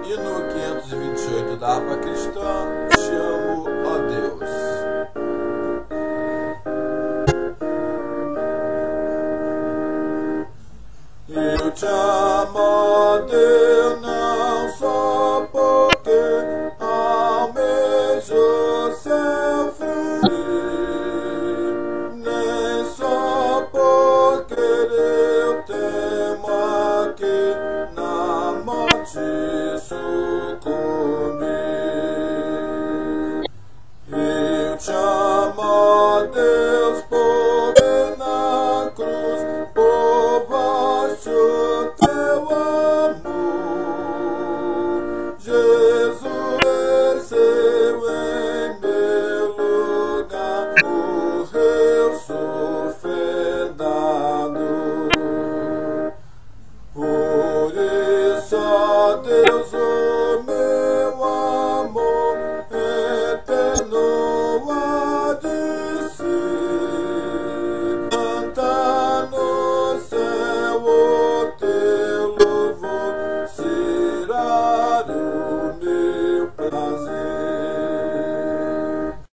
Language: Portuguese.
E no 528 da harpa cristã, te amo, ó Deus. Eu te amo, ó Deus, não só porque almejo seu fruir, nem só porque eu temo aqui na morte sucumbir. Eu te amo, ó Deus, porque na cruz provaste o teu amor. Jesus desceu em meu lugar, morreu sofredado. Por isso, ó Deus,